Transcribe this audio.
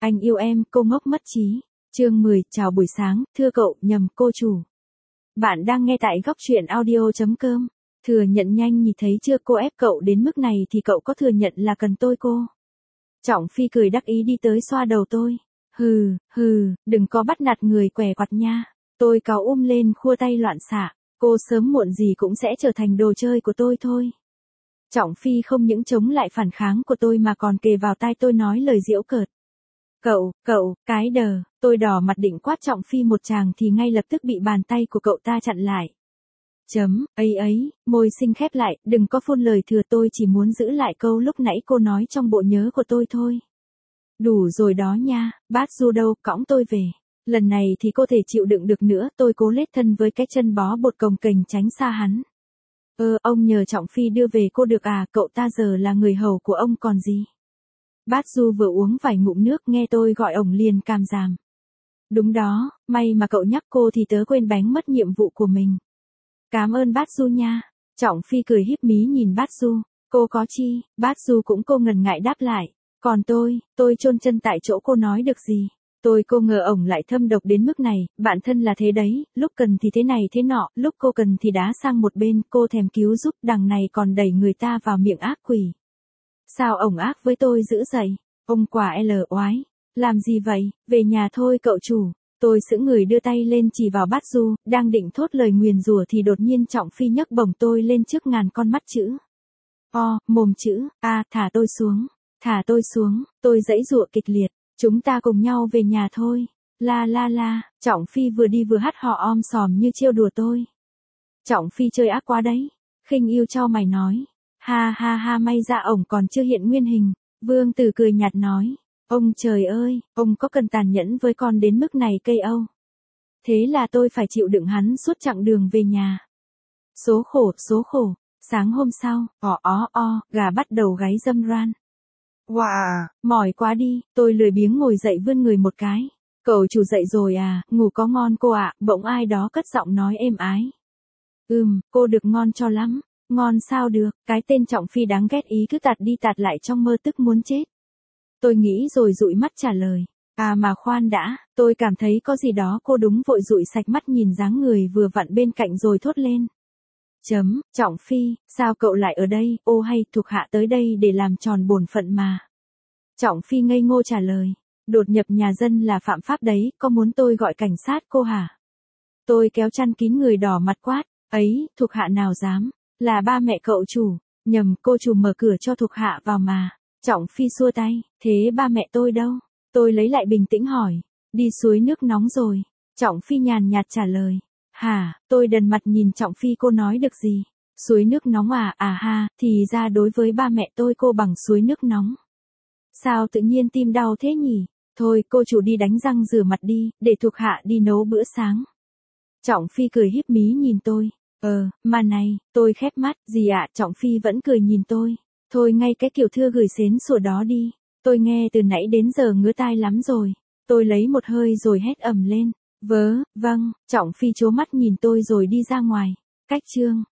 Anh yêu em, cô ngốc mất trí. Chương 10, chào buổi sáng, thưa cậu, nhầm, cô chủ. Bạn đang nghe tại góc truyện audio.com. Thừa nhận nhanh nhỉ, thấy chưa, cô ép cậu đến mức này thì cậu có thừa nhận là cần tôi cô? Trọng Phi cười đắc ý đi tới xoa đầu tôi. Hừ, đừng có bắt nạt người què quặt nha. Tôi cáu lên khua tay loạn xạ. Cô sớm muộn gì cũng sẽ trở thành đồ chơi của tôi thôi. Trọng Phi không những chống lại phản kháng của tôi mà còn kề vào tai tôi nói lời giễu cợt. Cậu, cái đờ, tôi đỏ mặt định quát Trọng Phi một tràng thì ngay lập tức bị bàn tay của cậu ta chặn lại. Môi xinh khép lại, đừng có phun lời thừa, tôi chỉ muốn giữ lại câu lúc nãy cô nói trong bộ nhớ của tôi thôi. Đủ rồi đó nha, bát Du đâu, cõng tôi về. Lần này thì cô thể chịu đựng được nữa, tôi cố lết thân với cái chân bó bột cồng kềnh tránh xa hắn. Ông nhờ Trọng Phi đưa về cô được à, cậu ta giờ là người hầu của ông còn gì. Bát Du vừa uống vài ngụm nước nghe tôi gọi ổng liền càm giảm. Đúng đó, may mà cậu nhắc cô thì tớ quên bánh mất nhiệm vụ của mình. Cảm ơn Bát Du nha. Trọng Phi cười híp mí nhìn Bát Du. Cô có chi, Bát Du cũng cô ngần ngại đáp lại. Còn tôi chôn chân tại chỗ, cô nói được gì. Cô ngờ ổng lại thâm độc đến mức này, bạn thân là thế đấy, lúc cần thì thế này thế nọ, lúc cô cần thì đá sang một bên, cô thèm cứu giúp, đằng này còn đẩy người ta vào miệng ác quỷ. Sao ổng ác với tôi dữ vậy? Ông quả oái. Làm gì vậy? Về nhà thôi cậu chủ. Tôi sững người đưa tay lên chỉ vào Bát Du, đang định thốt lời nguyền rủa thì đột nhiên Trọng Phi nhấc bổng tôi lên trước ngàn con mắt chữ. Mồm chữ, thả tôi xuống, tôi giãy giụa kịch liệt. Chúng ta cùng nhau về nhà thôi. La, Trọng Phi vừa đi vừa hắt hò om sòm như trêu đùa tôi. Trọng Phi chơi ác quá đấy. Khinh yêu cho mày nói. Ha, may ra ổng còn chưa hiện nguyên hình. Vương Tử cười nhạt nói. Ông trời ơi, ông có cần tàn nhẫn với con đến mức này cây âu. Thế là tôi phải chịu đựng hắn suốt chặng đường về nhà. Số khổ. Sáng hôm sau, gà bắt đầu gáy râm ran. Wow, mỏi quá đi, tôi lười biếng ngồi dậy vươn người một cái. Cậu chủ dậy rồi à, ngủ có ngon cô ạ, bỗng ai đó cất giọng nói êm ái. Cô được ngon cho lắm. Ngon sao được, cái tên Trọng Phi đáng ghét ý cứ tạt đi tạt lại trong mơ tức muốn chết. Tôi nghĩ rồi dụi mắt trả lời. Mà khoan đã, tôi cảm thấy có gì đó, cô đúng vội dụi sạch mắt nhìn dáng người vừa vặn bên cạnh rồi thốt lên. Trọng Phi, sao cậu lại ở đây, hay thuộc hạ tới đây để làm tròn bổn phận mà. Trọng Phi ngây ngô trả lời. Đột nhập nhà dân là phạm pháp đấy, có muốn tôi gọi cảnh sát cô hả? Tôi kéo chăn kín người đỏ mặt quát. Thuộc hạ nào dám, là ba mẹ cậu chủ. Nhầm, cô chủ mở cửa cho thuộc hạ vào mà. Trọng Phi xua tay, thế ba mẹ tôi đâu? Tôi lấy lại bình tĩnh hỏi, đi suối nước nóng rồi. Trọng Phi nhàn nhạt trả lời. Hả, tôi đần mặt nhìn Trọng Phi, cô nói được gì? Suối nước nóng à, thì ra đối với ba mẹ tôi cô bằng suối nước nóng. Sao tự nhiên tim đau thế nhỉ? Thôi, cô chủ đi đánh răng rửa mặt đi, để thuộc hạ đi nấu bữa sáng. Trọng Phi cười híp mí nhìn tôi. Mà này, tôi khép mắt, gì ạ? Trọng Phi vẫn cười nhìn tôi. Thôi ngay cái kiểu thưa gửi xến sủa đó đi. Tôi nghe từ nãy đến giờ ngứa tai lắm rồi. Tôi lấy một hơi rồi hét ầm lên. Vâng, Trọng Phi trố mắt nhìn tôi rồi đi ra ngoài. Cách chương.